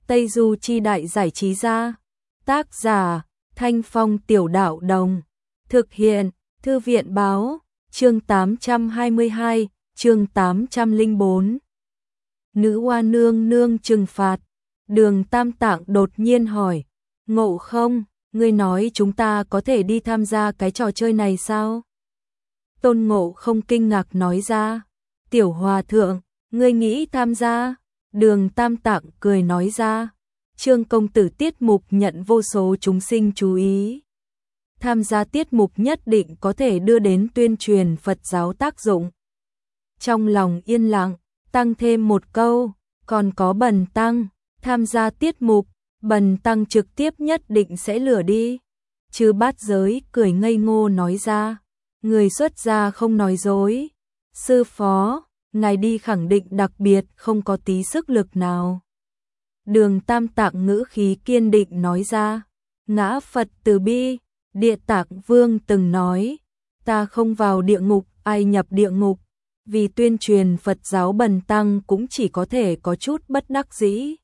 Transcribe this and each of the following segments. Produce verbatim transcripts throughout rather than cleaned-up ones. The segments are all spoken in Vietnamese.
Tây Du Chi Đại Giải Trí Gia. Tác giả Thanh Phong Tiểu Đạo Đồng. Thực hiện Thư viện Báo. Chương tám trăm hai mươi hai, chương tám trăm lẻ bốn. Nữ oa nương nương trừng phạt. Đường Tam Tạng đột nhiên hỏi, Ngộ Không, ngươi nói chúng ta có thể đi tham gia cái trò chơi này sao? Tôn Ngộ Không kinh ngạc nói ra, Tiểu Hòa Thượng, ngươi nghĩ tham gia? Đường Tam Tạng cười nói ra, Trương công tử tiết mục nhận vô số chúng sinh chú ý. Tham gia tiết mục nhất định có thể đưa đến tuyên truyền Phật giáo tác dụng. Trong lòng yên lặng, tăng thêm một câu, còn có Bần Tăng, tham gia tiết mục, Bần Tăng trực tiếp nhất định sẽ lừa đi. Chư Bát Giới cười ngây ngô nói ra, người xuất gia không nói dối. Sư phó, ngài đi khẳng định đặc biệt không có tí sức lực nào. Đường Tam Tạng ngữ khí kiên định nói ra, ngã Phật từ bi, Địa Tạng Vương từng nói, ta không vào địa ngục, ai nhập địa ngục. Vì tuyên truyền Phật giáo Bần Tăng cũng chỉ có thể có chút bất đắc dĩ.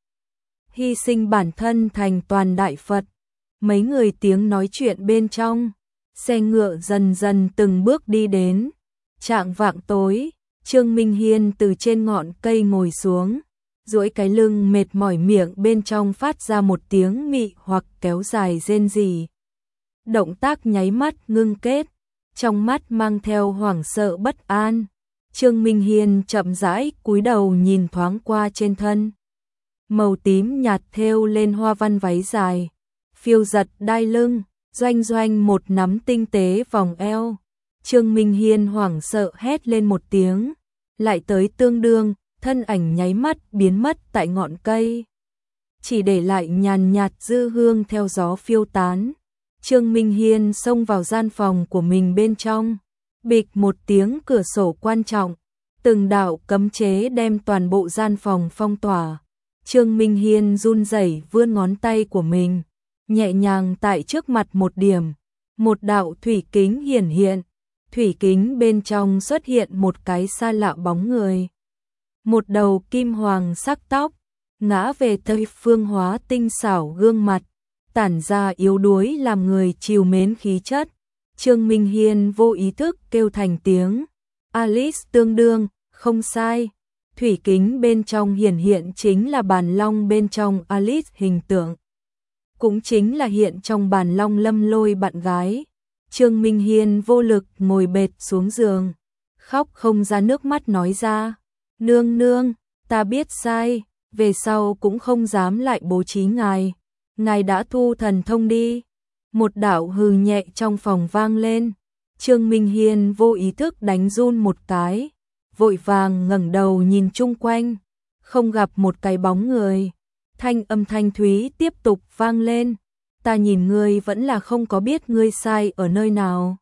Hy sinh bản thân thành toàn đại Phật. Mấy người tiếng nói chuyện bên trong, xe ngựa dần dần từng bước đi đến. Chạng vạng tối, Trương Minh Hiên từ trên ngọn cây ngồi xuống, duỗi cái lưng mệt mỏi, miệng bên trong phát ra một tiếng mị hoặc kéo dài rên rỉ. Động tác nháy mắt ngưng kết, trong mắt mang theo hoảng sợ bất an. Trương Minh Hiên chậm rãi cúi đầu nhìn thoáng qua trên thân. Màu tím nhạt thêu lên hoa văn váy dài, phiêu giật đai lưng, doanh doanh một nắm tinh tế vòng eo. Trương Minh Hiên hoảng sợ hét lên một tiếng, lại tới tương đương, thân ảnh nháy mắt biến mất tại ngọn cây. Chỉ để lại nhàn nhạt dư hương theo gió phiêu tán. Trương Minh Hiên xông vào gian phòng của mình bên trong. Bịch một tiếng cửa sổ quan trọng, từng đạo cấm chế đem toàn bộ gian phòng phong tỏa. Trương Minh Hiên run rẩy vươn ngón tay của mình, nhẹ nhàng tại trước mặt một điểm, một đạo thủy kính hiển hiện. Thủy kính bên trong xuất hiện một cái xa lạ bóng người. Một đầu kim hoàng sắc tóc, ngã về tây phương hóa tinh xảo gương mặt, tản ra yếu đuối làm người trìu mến khí chất. Trương Minh Hiên vô ý thức kêu thành tiếng, Alice tương đương, không sai. Thủy kính bên trong hiển hiện chính là bàn long bên trong Alice hình tượng. Cũng chính là hiện trong bàn long Lâm Lôi bạn gái. Trương Minh Hiên vô lực ngồi bệt xuống giường, khóc không ra nước mắt nói ra, nương nương, ta biết sai, về sau cũng không dám lại bố trí ngài. Ngài đã thu thần thông đi. Một đạo hừ nhẹ trong phòng vang lên. Trương Minh Hiên vô ý thức đánh run một cái, vội vàng ngẩng đầu nhìn chung quanh, không gặp một cái bóng người. Thanh âm thanh thúy tiếp tục vang lên, ta nhìn ngươi vẫn là không có biết ngươi sai ở nơi nào.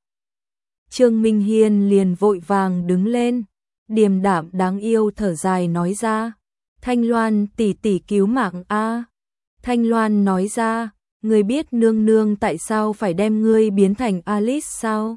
Trương Minh Hiên liền vội vàng đứng lên, điềm đạm đáng yêu thở dài nói ra, Thanh Loan tỷ tỷ cứu mạng a. Thanh Loan nói ra, ngươi biết nương nương tại sao phải đem ngươi biến thành Alice sao?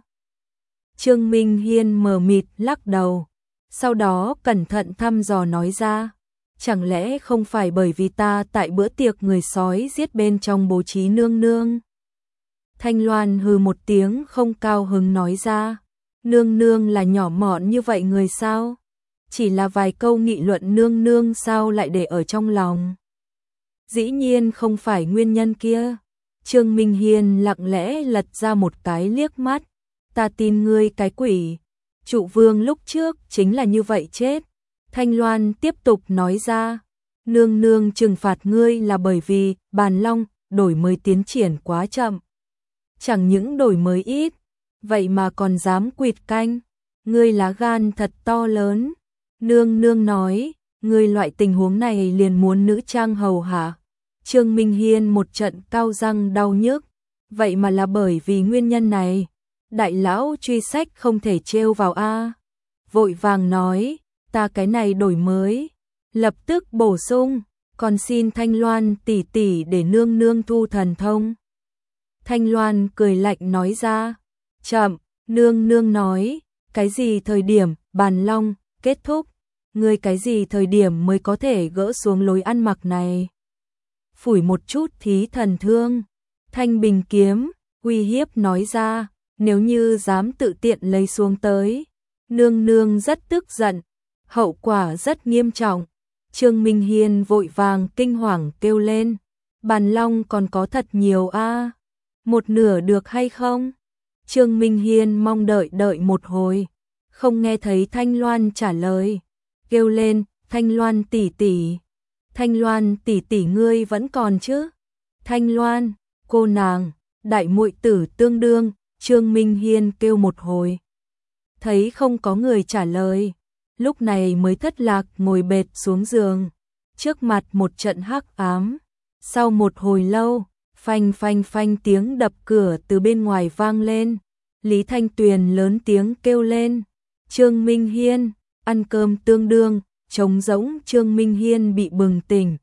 Trương Minh Hiên mờ mịt lắc đầu, sau đó cẩn thận thăm dò nói ra, chẳng lẽ không phải bởi vì ta tại bữa tiệc người sói giết bên trong bố trí nương nương? Thanh Loan hừ một tiếng không cao hứng nói ra, nương nương là nhỏ mọn như vậy người sao? Chỉ là vài câu nghị luận nương nương sao lại để ở trong lòng? Dĩ nhiên không phải nguyên nhân kia. Trương Minh Hiên lặng lẽ lật ra một cái liếc mắt, ta tin ngươi cái quỷ. Trụ vương lúc trước chính là như vậy chết. Thanh Loan tiếp tục nói ra, nương nương trừng phạt ngươi là bởi vì bàn long đổi mới tiến triển quá chậm. Chẳng những đổi mới ít, vậy mà còn dám quỵt canh. Ngươi lá gan thật to lớn. Nương nương nói, ngươi loại tình huống này liền muốn nữ trang hầu hạ. Trương Minh Hiên một trận cao răng đau nhức, vậy mà là bởi vì nguyên nhân này. Đại lão truy sách không thể trêu vào a. Vội vàng nói, ta cái này đổi mới. Lập tức bổ sung, còn xin Thanh Loan tỷ tỷ để nương nương thu thần thông. Thanh Loan cười lạnh nói ra, chậm, nương nương nói, cái gì thời điểm bàn long kết thúc, ngươi cái gì thời điểm mới có thể gỡ xuống lối ăn mặc này. phủi một chút thí thần thương. Thanh bình kiếm, uy hiếp nói ra, nếu như dám tự tiện lấy xuống tới, nương nương rất tức giận, hậu quả rất nghiêm trọng. Trương Minh Hiên vội vàng kinh hoàng kêu lên, Bàn Long còn có thật nhiều a, một nửa được hay không? Trương Minh Hiên mong đợi đợi một hồi, không nghe thấy Thanh Loan trả lời, kêu lên, Thanh Loan tỷ tỷ, Thanh Loan tỷ tỷ ngươi vẫn còn chứ? Thanh Loan, cô nàng, đại muội tử tương đương. Trương Minh Hiên kêu một hồi, thấy không có người trả lời, lúc này mới thất lạc ngồi bệt xuống giường, trước mặt một trận hắc ám. Sau một hồi lâu, phanh phanh phanh tiếng đập cửa từ bên ngoài vang lên, Lý Thanh Tuyền lớn tiếng kêu lên, Trương Minh Hiên, ăn cơm tương đương. Trống rỗng. Trương Minh Hiên bị bừng tỉnh,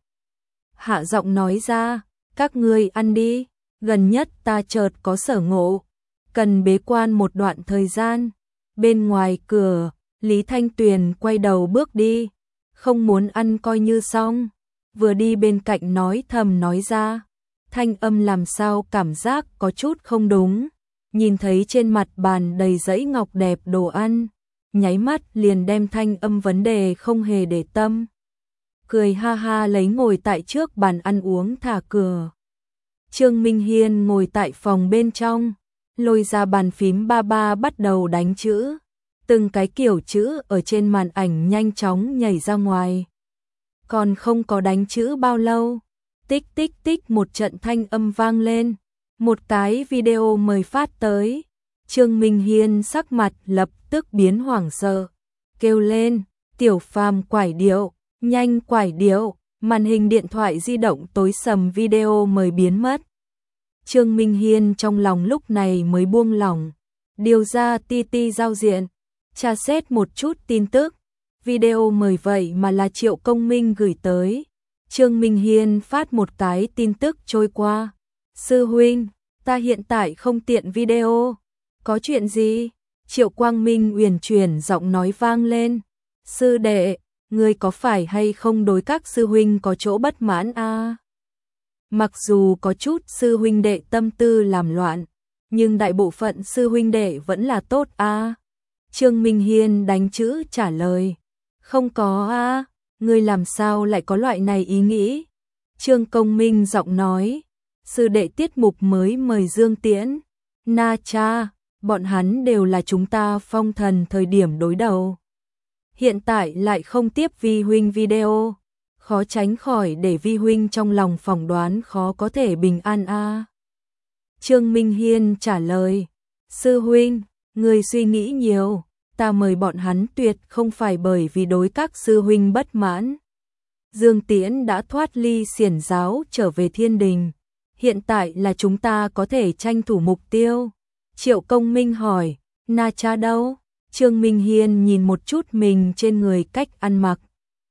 hạ giọng nói ra, các ngươi ăn đi, gần nhất ta chợt có sở ngộ, cần bế quan một đoạn thời gian. Bên ngoài cửa, Lý Thanh Tuyền quay đầu bước đi, không muốn ăn coi như xong, vừa đi bên cạnh nói thầm nói ra, thanh âm làm sao cảm giác có chút không đúng, nhìn thấy trên mặt bàn đầy dãy ngọc đẹp đồ ăn, nháy mắt liền đem thanh âm vấn đề không hề để tâm. Cười ha ha lấy ngồi tại trước bàn ăn uống thả cửa. Trương Minh Hiên ngồi tại phòng bên trong, lôi ra bàn phím ba ba bắt đầu đánh chữ, từng cái kiểu chữ ở trên màn ảnh nhanh chóng nhảy ra ngoài. Còn không có đánh chữ bao lâu, tích tích tích một trận thanh âm vang lên, một cái video mời phát tới. Trương Minh Hiên sắc mặt lập tức biến hoảng sợ, kêu lên, Tiểu Phàm quải điệu, nhanh quải điệu, màn hình điện thoại di động tối sầm video mời biến mất. Trương Minh Hiên trong lòng lúc này mới buông lỏng, điều ra ti ti giao diện, tra xét một chút tin tức, video mời vậy mà là Triệu Công Minh gửi tới. Trương Minh Hiên phát một cái tin tức trôi qua, sư huynh, ta hiện tại không tiện video. Có chuyện gì? Triệu Quang Minh uyển chuyển giọng nói vang lên, sư đệ, ngươi có phải hay không đối các sư huynh có chỗ bất mãn a? À? Mặc dù có chút sư huynh đệ tâm tư làm loạn, nhưng đại bộ phận sư huynh đệ vẫn là tốt a. À? Trương Minh Hiên đánh chữ trả lời, không có a, à? Ngươi làm sao lại có loại này ý nghĩ? Trương Công Minh giọng nói, sư đệ tiết mục mới mời Dương Tiễn, Na Cha, bọn hắn đều là chúng ta phong thần thời điểm đối đầu. Hiện tại lại không tiếp Vi huynh video, khó tránh khỏi để Vi huynh trong lòng phỏng đoán khó có thể bình an a. À. Trương Minh Hiên trả lời, sư huynh, người suy nghĩ nhiều, ta mời bọn hắn tuyệt không phải bởi vì đối các sư huynh bất mãn. Dương Tiễn đã thoát ly xiển giáo trở về thiên đình, hiện tại là chúng ta có thể tranh thủ mục tiêu. Triệu Công Minh hỏi, Na Cha đâu? Trương Minh Hiên nhìn một chút mình trên người cách ăn mặc,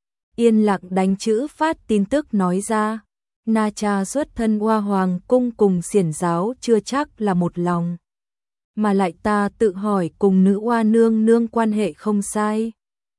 yên lặng đánh chữ phát tin tức nói ra, Na Cha xuất thân Hoa Hoàng cung cùng xiển giáo chưa chắc là một lòng, mà lại ta tự hỏi cùng nữ Hoa nương nương quan hệ không sai,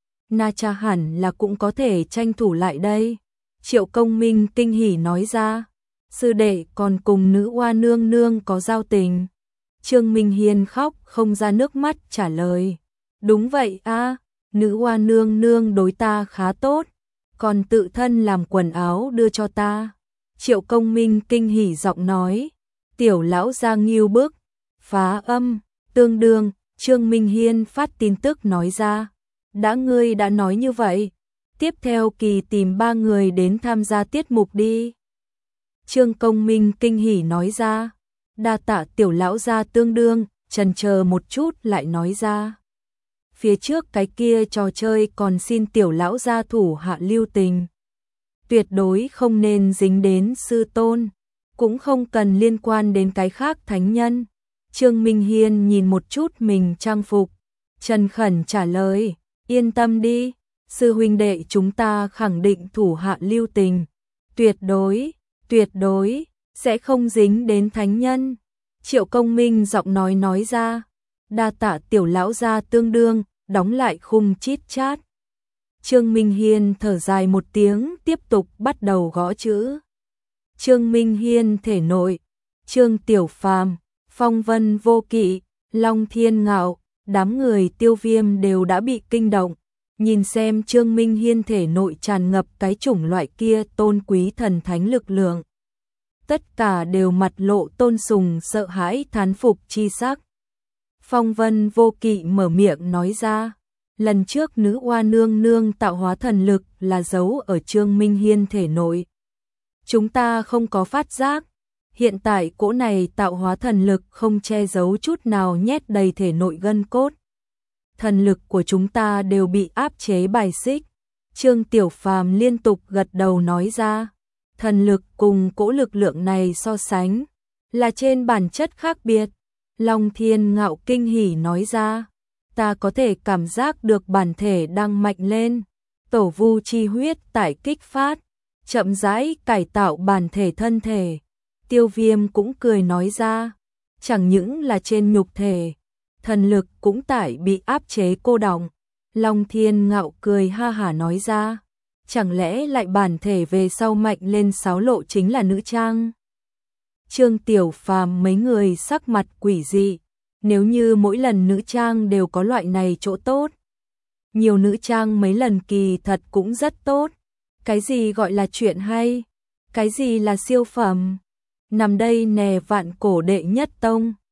Na Cha hẳn là cũng có thể tranh thủ lại đây. Triệu Công Minh kinh hỉ nói ra, sư đệ còn cùng nữ Hoa nương nương có giao tình. Trương Minh Hiên khóc không ra nước mắt trả lời, đúng vậy a, à, nữ Hoa nương nương đối ta khá tốt, còn tự thân làm quần áo đưa cho ta. Triệu Công Minh kinh hỉ giọng nói, tiểu lão gia nghiêu bức, phá âm, tương đương. Trương Minh Hiên phát tin tức nói ra, đã ngươi đã nói như vậy, tiếp theo kỳ tìm ba người đến tham gia tiết mục đi. Trương Công Minh kinh hỉ nói ra, đa tạ tiểu lão gia tương đương. Chần chờ một chút lại nói ra, phía trước cái kia trò chơi còn xin tiểu lão gia thủ hạ lưu tình, tuyệt đối không nên dính đến sư tôn, cũng không cần liên quan đến cái khác thánh nhân. Trương Minh Hiên nhìn một chút mình trang phục, trần khẩn trả lời, yên tâm đi, sư huynh đệ chúng ta khẳng định thủ hạ lưu tình, tuyệt đối, tuyệt đối sẽ không dính đến thánh nhân. Triệu Công Minh giọng nói nói ra, đa tạ tiểu lão gia tương đương, đóng lại khung chít chat. Trương Minh Hiên thở dài một tiếng tiếp tục bắt đầu gõ chữ. Trương Minh Hiên thể nội, Trương Tiểu Phàm, Phong Vân Vô Kỵ, Long Thiên Ngạo, đám người Tiêu Viêm đều đã bị kinh động. Nhìn xem Trương Minh Hiên thể nội tràn ngập cái chủng loại kia tôn quý thần thánh lực lượng. Tất cả đều mặt lộ tôn sùng sợ hãi thán phục chi sắc. Phong Vân Vô Kỵ mở miệng nói ra, lần trước nữ oa nương nương tạo hóa thần lực là giấu ở Trương Minh Hiên thể nội. Chúng ta không có phát giác, hiện tại cỗ này tạo hóa thần lực không che giấu chút nào nhét đầy thể nội gân cốt. Thần lực của chúng ta đều bị áp chế bài xích. Trương Tiểu Phàm liên tục gật đầu nói ra, thần lực cùng cỗ lực lượng này so sánh, là trên bản chất khác biệt. Long Thiên Ngạo kinh hỉ nói ra, ta có thể cảm giác được bản thể đang mạnh lên, tổ vu chi huyết tại kích phát, chậm rãi cải tạo bản thể thân thể. Tiêu Viêm cũng cười nói ra, chẳng những là trên nhục thể, thần lực cũng tại bị áp chế cô đọng. Long Thiên Ngạo cười ha hả nói ra, chẳng lẽ lại bản thể về sau mạnh lên sáu lộ chính là nữ trang? Trương Tiểu Phàm mấy người sắc mặt quỷ dị, nếu như mỗi lần nữ trang đều có loại này chỗ tốt, nhiều nữ trang mấy lần kỳ thật cũng rất tốt. Cái gì gọi là chuyện hay? Cái gì là siêu phẩm? Nằm đây nè vạn cổ đệ nhất tông.